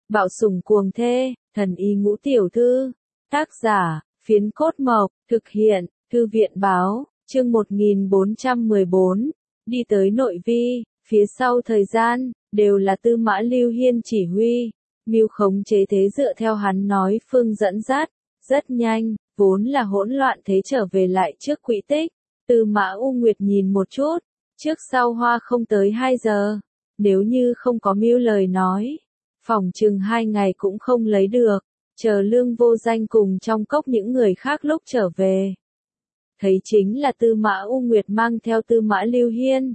Bạo sủng cuồng thê, thần y ngũ tiểu thư. Tác giả, Phiến Cốt Mộc, thực hiện, Thư viện báo, chương 1414. Đi tới nội vi, phía sau thời gian, đều là Tư Mã Lưu Hiên chỉ huy. Mưu khống chế thế dựa theo hắn nói phương dẫn dắt, rất nhanh, vốn là hỗn loạn thế trở về lại trước quỹ tích. Tư Mã U Nguyệt nhìn một chút, trước sau hoa không tới 2 giờ, nếu như không có Mưu lời nói, phỏng chừng 2 ngày cũng không lấy được, chờ Lương Vô Danh cùng trong cốc những người khác lúc trở về. Thấy chính là Tư Mã U Nguyệt mang theo Tư Mã Lưu Hiên,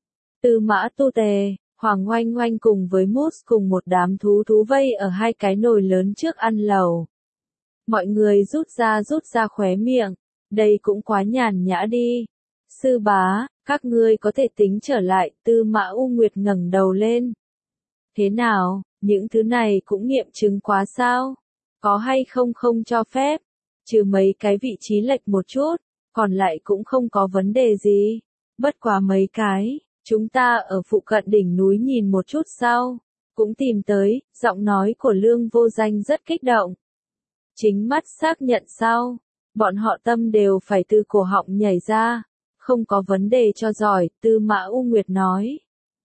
Tư Mã Tu Tề, Hoàng Oanh Oanh cùng với Moose cùng một đám thú vây ở 2 cái nồi lớn trước ăn lẩu. Mọi người rút ra khóe miệng, đây cũng quá nhàn nhã đi. Sư bá, các ngươi có thể tính trở lại, Tư Mã U Nguyệt ngẩng đầu lên. Thế nào, những thứ này cũng nghiệm chứng quá sao? Có hay không cho phép? Trừ mấy cái vị trí lệch một chút, còn lại cũng không có vấn đề gì. Bất quá mấy cái, chúng ta ở phụ cận đỉnh núi nhìn một chút sau, cũng tìm tới, giọng nói của Lương Vô Danh rất kích động. Chính mắt xác nhận sau, bọn họ tâm đều phải từ cổ họng nhảy ra, không có vấn đề cho giỏi, Tư Mã U Nguyệt nói.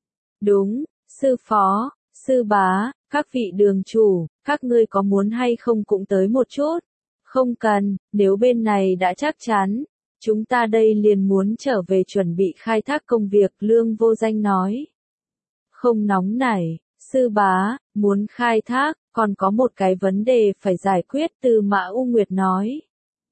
Đúng, sư phó, sư bá, các vị đường chủ, các ngươi có muốn hay không cũng tới một chút? Không cần, nếu bên này đã chắc chắn, chúng ta đây liền muốn trở về chuẩn bị khai thác công việc, Lương Vô Danh nói. Không nóng nảy, sư bá, muốn khai thác, còn có một cái vấn đề phải giải quyết, Tư Mã U Nguyệt nói.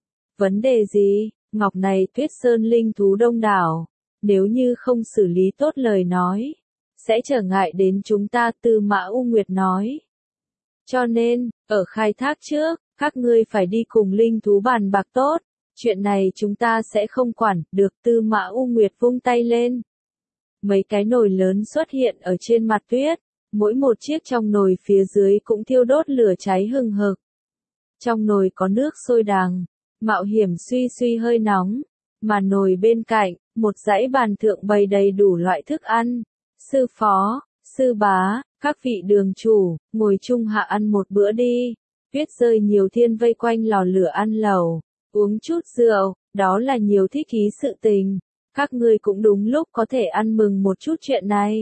Vấn đề gì? Ngọc này Tuyết Sơn linh thú đông đảo, nếu như không xử lý tốt lời nói, sẽ trở ngại đến chúng ta, Tư Mã U Nguyệt nói. Cho nên, ở khai thác trước, các ngươi phải đi cùng linh thú bàn bạc tốt, chuyện này chúng ta sẽ không quản, được, Tư Mã U Nguyệt vung tay lên. Mấy cái nồi lớn xuất hiện ở trên mặt tuyết, mỗi một chiếc trong nồi phía dưới cũng thiêu đốt lửa cháy hừng hực. Trong nồi có nước sôi đằng, mạo hiểm suy hơi nóng, mà nồi bên cạnh, một dãy bàn thượng bày đầy đủ loại thức ăn. Sư phó, sư bá, các vị đường chủ, ngồi chung hạ ăn một bữa đi. Tuyết rơi nhiều thiên vây quanh lò lửa ăn lẩu, uống chút rượu, đó là nhiều thích ý sự tình. Các ngươi cũng đúng lúc có thể ăn mừng một chút chuyện này.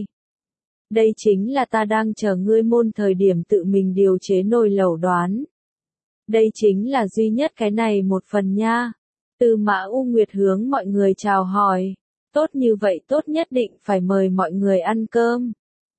Đây chính là ta đang chờ ngươi môn thời điểm tự mình điều chế nồi lẩu đoán. Đây chính là duy nhất cái này một phần nha. Tư Mã U Nguyệt hướng mọi người chào hỏi. Tốt như vậy tốt nhất định phải mời mọi người ăn cơm.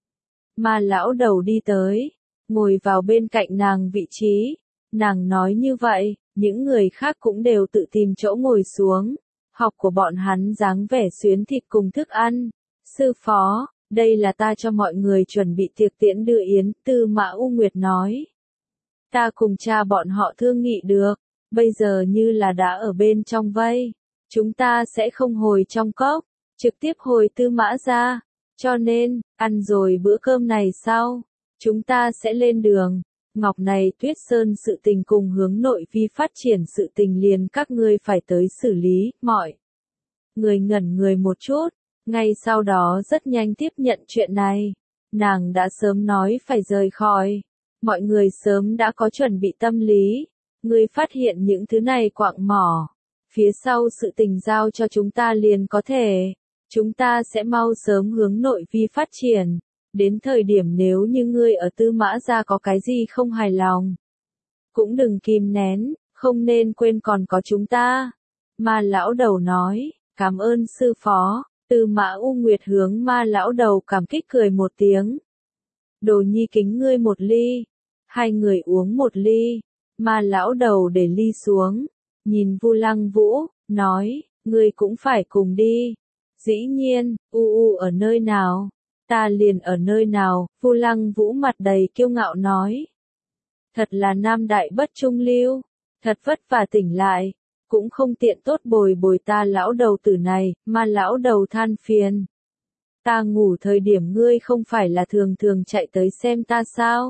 Mà lão đầu đi tới, ngồi vào bên cạnh nàng vị trí. Nàng nói như vậy, những người khác cũng đều tự tìm chỗ ngồi xuống. Học của bọn hắn dáng vẻ xuyến thịt cùng thức ăn. Sư phó, đây là ta cho mọi người chuẩn bị tiệc tiễn đưa yến, Tư Mã U Nguyệt nói. Ta cùng cha bọn họ thương nghị được, bây giờ như là đã ở bên trong vây, chúng ta sẽ không hồi trong cốc, trực tiếp hồi Tư Mã ra, cho nên, ăn rồi bữa cơm này sau, chúng ta sẽ lên đường. Ngọc này Tuyết Sơn sự tình cùng hướng nội vi phát triển sự tình liền các ngươi phải tới xử lý, mọi người ngẩn người một chút, ngay sau đó rất nhanh tiếp nhận chuyện này. Nàng đã sớm nói phải rời khỏi. Mọi người sớm đã có chuẩn bị tâm lý. Ngươi phát hiện những thứ này quạng mỏ. Phía sau sự tình giao cho chúng ta liền có thể. Chúng ta sẽ mau sớm hướng nội vi phát triển. Đến thời điểm nếu như ngươi ở Tư Mã gia có cái gì không hài lòng, cũng đừng kìm nén, không nên quên còn có chúng ta. Ma lão đầu nói, cảm ơn sư phó. Tư Mã U Nguyệt hướng Ma lão đầu cảm kích cười một tiếng. Đồ nhi kính ngươi một ly. Hai người uống một ly. Ma lão đầu để ly xuống, nhìn Vu Lăng Vũ, nói, ngươi cũng phải cùng đi. Dĩ nhiên, ở nơi nào? Ta liền ở nơi nào? Vu Lăng Vũ mặt đầy kiêu ngạo nói. Thật là nam đại bất trung lưu, thật vất vả tỉnh lại, cũng không tiện tốt bồi ta lão đầu tử này, mà lão đầu than phiền. Ta ngủ thời điểm ngươi không phải là thường chạy tới xem ta sao?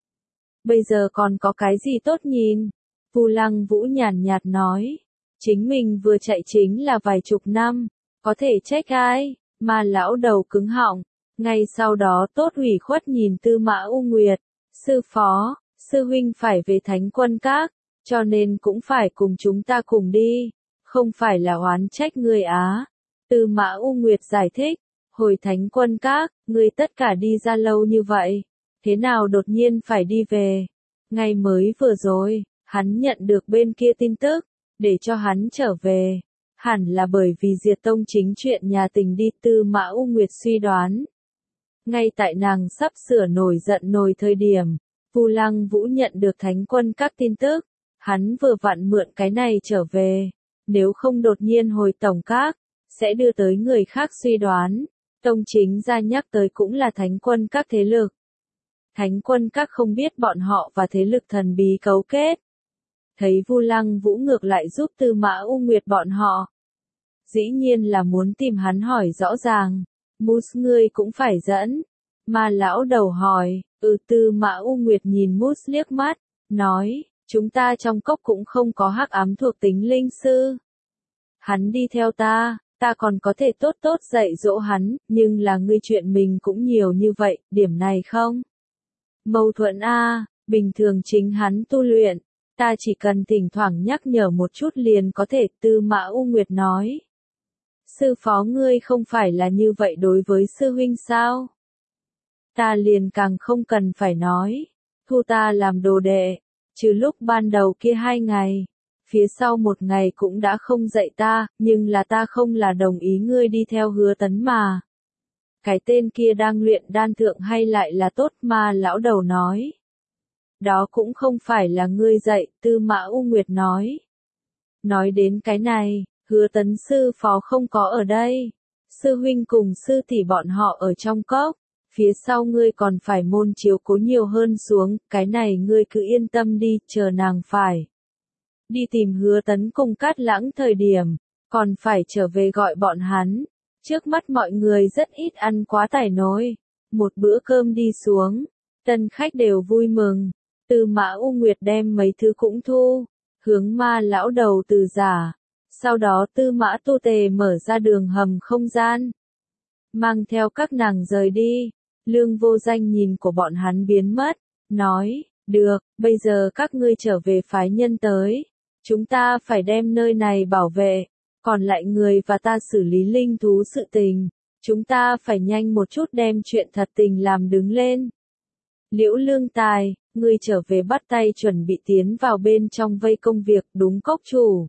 Bây giờ còn có cái gì tốt nhìn? Vu Lăng Vũ nhàn nhạt nói. Chính mình vừa chạy chính là vài chục năm, có thể trách ai? Mà lão đầu cứng họng, ngay sau đó tốt ủy khuất nhìn Tư Mã U Nguyệt. Sư phó, sư huynh phải về Thánh Quân Các, cho nên cũng phải cùng chúng ta cùng đi, không phải là oán trách ngươi á. Tư Mã U Nguyệt giải thích, hồi Thánh Quân Các, ngươi tất cả đi ra lâu như vậy, thế nào đột nhiên phải đi về? Ngay mới vừa rồi, hắn nhận được bên kia tin tức, để cho hắn trở về. Hẳn là bởi vì diệt tông chính chuyện nhà tình đi. Tư Mã U Nguyệt suy đoán. Ngay tại nàng sắp sửa nổi giận nổi thời điểm, Vu Lăng Vũ nhận được Thánh Quân Các tin tức, hắn vừa vặn mượn cái này trở về, nếu không đột nhiên hồi tổng các, sẽ đưa tới người khác suy đoán. Tông chính gia nhắc tới cũng là Thánh Quân Các thế lực. Thánh Quân Các không biết bọn họ và thế lực thần bí cấu kết. Thấy Vu Lăng Vũ ngược lại giúp Tư Mã U Nguyệt bọn họ. Dĩ nhiên là muốn tìm hắn hỏi rõ ràng. Mus ngươi cũng phải dẫn. Mà lão đầu hỏi, Tư Mã U Nguyệt nhìn Mus liếc mắt, nói, chúng ta trong cốc cũng không có hắc ám thuộc tính linh sư. Hắn đi theo ta còn có thể tốt tốt dạy dỗ hắn, nhưng là ngươi chuyện mình cũng nhiều như vậy, điểm này không? Mâu thuẫn a, bình thường chính hắn tu luyện, ta chỉ cần thỉnh thoảng nhắc nhở một chút liền có thể. Tư Mã U Nguyệt nói. Sư phó ngươi không phải là như vậy đối với sư huynh sao? Ta liền càng không cần phải nói, thu ta làm đồ đệ, trừ lúc ban đầu kia 2 ngày, phía sau 1 ngày cũng đã không dạy ta, nhưng là ta không là đồng ý ngươi đi theo Hứa Tấn mà. Cái tên kia đang luyện đan thượng hay lại là tốt mà, lão đầu nói. Đó cũng không phải là ngươi dạy. Tư Mã U Nguyệt nói. Nói đến cái này, Hứa Tấn sư phó không có ở đây. Sư huynh cùng sư tỷ bọn họ ở trong cốc. Phía sau ngươi còn phải môn chiếu cố nhiều hơn xuống, cái này ngươi cứ yên tâm đi, chờ nàng phải đi tìm Hứa Tấn cùng Cát Lãng thời điểm, còn phải trở về gọi bọn hắn. Trước mắt mọi người rất ít ăn quá tải nồi. Một bữa cơm đi xuống, tân khách đều vui mừng. Tư Mã U Nguyệt đem mấy thứ cũng thu, hướng Ma lão đầu từ giả. Sau đó Tư Mã Tu Tề mở ra đường hầm không gian, mang theo các nàng rời đi. Lương Vô Danh nhìn của bọn hắn biến mất, nói, được, bây giờ các ngươi trở về phái nhân tới. Chúng ta phải đem nơi này bảo vệ, còn lại người và ta xử lý linh thú sự tình. Chúng ta phải nhanh một chút đem chuyện thật tình làm đứng lên. Liễu Lương Tài, ngươi trở về bắt tay chuẩn bị tiến vào bên trong vây công việc. Đúng cốc chủ.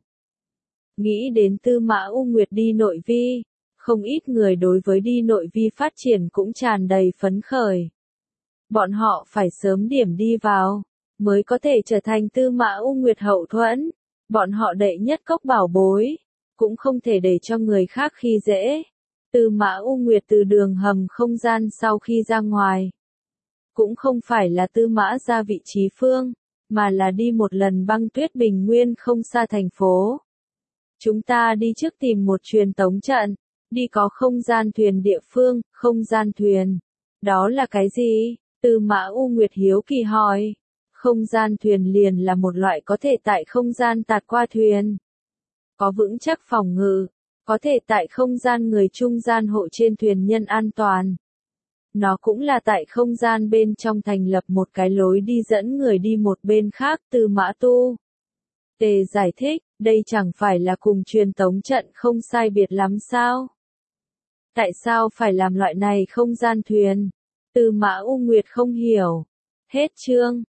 Nghĩ đến Tư Mã U Nguyệt đi nội vi, không ít người đối với đi nội vi phát triển cũng tràn đầy phấn khởi. Bọn họ phải sớm điểm đi vào, mới có thể trở thành Tư Mã U Nguyệt hậu thuẫn. Bọn họ đệ nhất cốc bảo bối, cũng không thể để cho người khác khi dễ. Tư Mã U Nguyệt từ đường hầm không gian sau khi ra ngoài, cũng không phải là Tư Mã ra vị trí phương, mà là đi một lần băng tuyết bình nguyên không xa thành phố. Chúng ta đi trước tìm một truyền tống trận, đi có không gian thuyền địa phương. Không gian thuyền, đó là cái gì? Tư Mã U Nguyệt hiếu kỳ hỏi. Không gian thuyền liền là một loại có thể tại không gian tạt qua thuyền, có vững chắc phòng ngự, có thể tại không gian người trung gian hộ trên thuyền nhân an toàn. Nó cũng là tại không gian bên trong thành lập một cái lối đi dẫn người đi một bên khác. Tư Mã Tu Tề giải thích, đây chẳng phải là cùng truyền tống trận không sai biệt lắm sao? Tại sao phải làm loại này không gian thuyền? Tư Mã U Nguyệt không hiểu. Hết chương.